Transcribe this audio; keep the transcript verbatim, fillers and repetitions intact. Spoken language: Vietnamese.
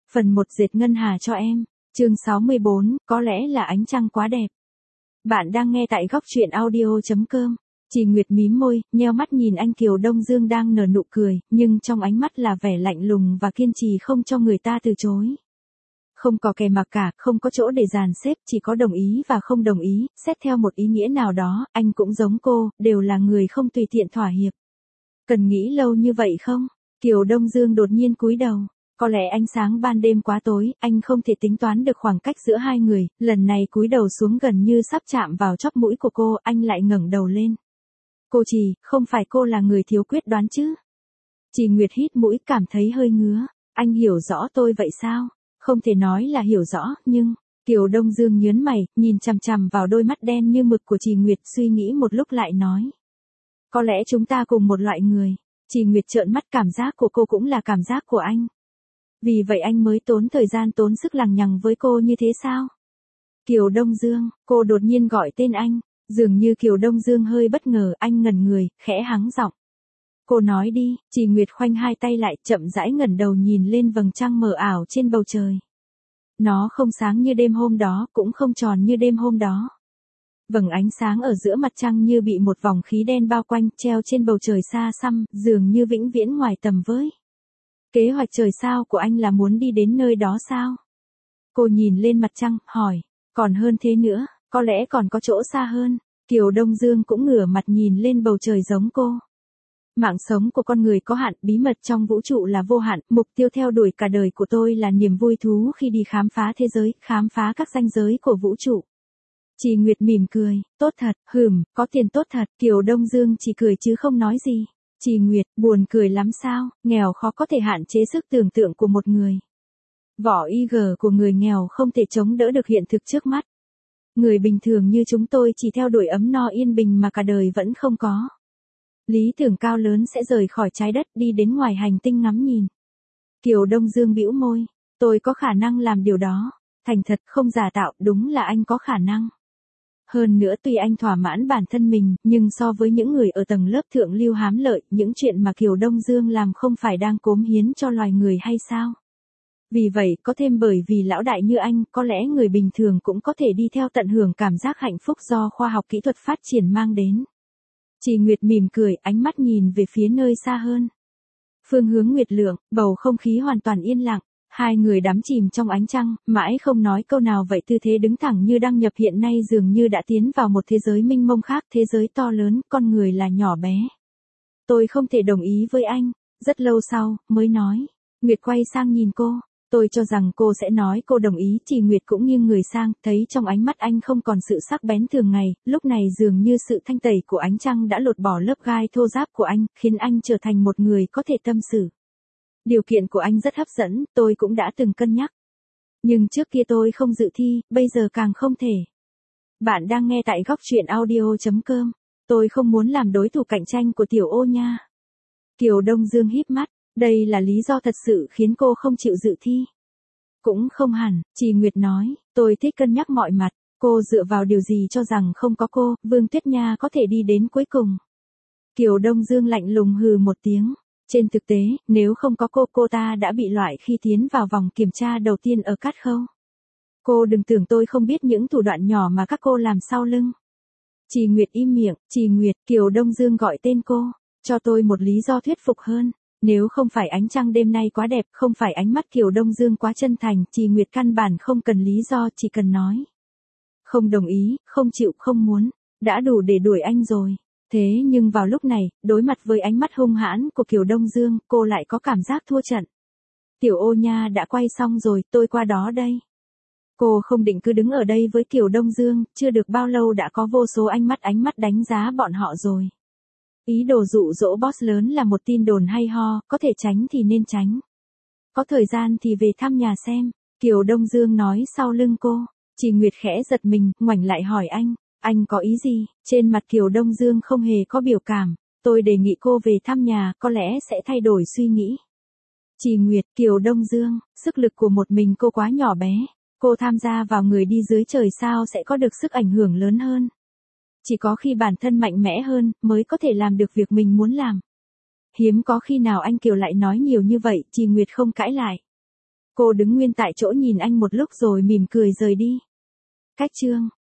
Phần một dệt ngân hà cho em. Chương sáu mươi bốn, có lẽ là ánh trăng quá đẹp. Bạn đang nghe tại góc truyện audio chấm com. Chị Nguyệt mím môi, nheo mắt nhìn anh Kiều Đông Dương đang nở nụ cười, nhưng trong ánh mắt là vẻ lạnh lùng và kiên trì không cho người ta từ chối. Không có kẻ mặc cả, không có chỗ để dàn xếp, chỉ có đồng ý và không đồng ý, xét theo một ý nghĩa nào đó, anh cũng giống cô, đều là người không tùy tiện thỏa hiệp. Cần nghĩ lâu như vậy không? Kiều Đông Dương đột nhiên cúi đầu. Có lẽ ánh sáng ban đêm quá tối, anh không thể tính toán được khoảng cách giữa hai người, lần này cúi đầu xuống gần như sắp chạm vào chóp mũi của cô, anh lại ngẩng đầu lên. Cô Trì, không phải cô là người thiếu quyết đoán chứ? Chị Nguyệt hít mũi cảm thấy hơi ngứa, anh hiểu rõ tôi vậy sao? Không thể nói là hiểu rõ, nhưng... Kiều Đông Dương nhớn mày, nhìn chằm chằm vào đôi mắt đen như mực của chị Nguyệt, suy nghĩ một lúc lại nói. Có lẽ chúng ta cùng một loại người. Chị Nguyệt trợn mắt, cảm giác của cô cũng là cảm giác của anh. Vì vậy anh mới tốn thời gian tốn sức lằng nhằng với cô như thế sao? Kiều Đông Dương, cô đột nhiên gọi tên anh, dường như Kiều Đông Dương hơi bất ngờ, anh ngẩn người, khẽ hắng giọng. Cô nói đi, chị Nguyệt khoanh hai tay lại, chậm rãi ngẩng đầu nhìn lên vầng trăng mờ ảo trên bầu trời. Nó không sáng như đêm hôm đó, cũng không tròn như đêm hôm đó. Vầng ánh sáng ở giữa mặt trăng như bị một vòng khí đen bao quanh, treo trên bầu trời xa xăm, dường như vĩnh viễn ngoài tầm với. Kế hoạch trời sao của anh là muốn đi đến nơi đó sao? Cô nhìn lên mặt trăng, hỏi, còn hơn thế nữa, có lẽ còn có chỗ xa hơn. Kiều Đông Dương cũng ngửa mặt nhìn lên bầu trời giống cô. Mạng sống của con người có hạn, bí mật trong vũ trụ là vô hạn, mục tiêu theo đuổi cả đời của tôi là niềm vui thú khi đi khám phá thế giới, khám phá các ranh giới của vũ trụ. Chị Nguyệt mỉm cười, tốt thật, hừm, có tiền tốt thật, Kiều Đông Dương chỉ cười chứ không nói gì. Chị Nguyệt, buồn cười lắm sao, nghèo khó có thể hạn chế sức tưởng tượng của một người. Vỏ y gờ của người nghèo không thể chống đỡ được hiện thực trước mắt. Người bình thường như chúng tôi chỉ theo đuổi ấm no yên bình mà cả đời vẫn không có. Lý tưởng cao lớn sẽ rời khỏi trái đất đi đến ngoài hành tinh ngắm nhìn. Kiều Đông Dương bĩu môi, tôi có khả năng làm điều đó. Thành thật không giả tạo, đúng là anh có khả năng. Hơn nữa tuy anh thỏa mãn bản thân mình, nhưng so với những người ở tầng lớp thượng lưu hám lợi, những chuyện mà Kiều Đông Dương làm không phải đang cốm hiến cho loài người hay sao? Vì vậy, có thêm bởi vì lão đại như anh, có lẽ người bình thường cũng có thể đi theo tận hưởng cảm giác hạnh phúc do khoa học kỹ thuật phát triển mang đến. Chị Nguyệt mỉm cười, ánh mắt nhìn về phía nơi xa hơn. Phương hướng Nguyệt Lượng, bầu không khí hoàn toàn yên lặng. Hai người đắm chìm trong ánh trăng, mãi không nói câu nào vậy, tư thế đứng thẳng như đăng nhập hiện nay dường như đã tiến vào một thế giới mênh mông khác, thế giới to lớn, con người là nhỏ bé. Tôi không thể đồng ý với anh, rất lâu sau, mới nói. Nguyệt quay sang nhìn cô, tôi cho rằng cô sẽ nói cô đồng ý, chị Nguyệt cũng nghiêng người sang, thấy trong ánh mắt anh không còn sự sắc bén thường ngày, lúc này dường như sự thanh tẩy của ánh trăng đã lột bỏ lớp gai thô ráp của anh, khiến anh trở thành một người có thể tâm sự. Điều kiện của anh rất hấp dẫn, tôi cũng đã từng cân nhắc. Nhưng trước kia tôi không dự thi, bây giờ càng không thể. Bạn đang nghe tại góc truyện audio chấm com. Tôi không muốn làm đối thủ cạnh tranh của Tiểu Ô nha. Kiều Đông Dương híp mắt, đây là lý do thật sự khiến cô không chịu dự thi. Cũng không hẳn, chị Nguyệt nói, tôi thích cân nhắc mọi mặt, cô dựa vào điều gì cho rằng không có cô, Vương Tuyết Nha có thể đi đến cuối cùng. Kiều Đông Dương lạnh lùng hừ một tiếng. Trên thực tế, nếu không có cô, cô ta đã bị loại khi tiến vào vòng kiểm tra đầu tiên ở Cát Khâu. Cô đừng tưởng tôi không biết những thủ đoạn nhỏ mà các cô làm sau lưng. Chị Nguyệt im miệng, chị Nguyệt, Kiều Đông Dương gọi tên cô, cho tôi một lý do thuyết phục hơn. Nếu không phải ánh trăng đêm nay quá đẹp, không phải ánh mắt Kiều Đông Dương quá chân thành, chị Nguyệt căn bản không cần lý do, chỉ cần nói. Không đồng ý, không chịu, không muốn, đã đủ để đuổi anh rồi. Thế nhưng vào lúc này, đối mặt với ánh mắt hung hãn của Kiều Đông Dương, cô lại có cảm giác thua trận. Tiểu Ô nha đã quay xong rồi, tôi qua đó đây. Cô không định cứ đứng ở đây với Kiều Đông Dương, chưa được bao lâu đã có vô số ánh mắt ánh mắt đánh giá bọn họ rồi. Ý đồ dụ dỗ boss lớn là một tin đồn hay ho, có thể tránh thì nên tránh. Có thời gian thì về thăm nhà xem, Kiều Đông Dương nói sau lưng cô. Chị Nguyệt khẽ giật mình, ngoảnh lại hỏi anh. Anh có ý gì? Trên mặt Kiều Đông Dương không hề có biểu cảm. Tôi đề nghị cô về thăm nhà, có lẽ sẽ thay đổi suy nghĩ. Chị Nguyệt, Kiều Đông Dương, sức lực của một mình cô quá nhỏ bé. Cô tham gia vào người đi dưới trời sao sẽ có được sức ảnh hưởng lớn hơn. Chỉ có khi bản thân mạnh mẽ hơn, mới có thể làm được việc mình muốn làm. Hiếm có khi nào anh Kiều lại nói nhiều như vậy, chị Nguyệt không cãi lại. Cô đứng nguyên tại chỗ nhìn anh một lúc rồi mỉm cười rời đi. Cách chương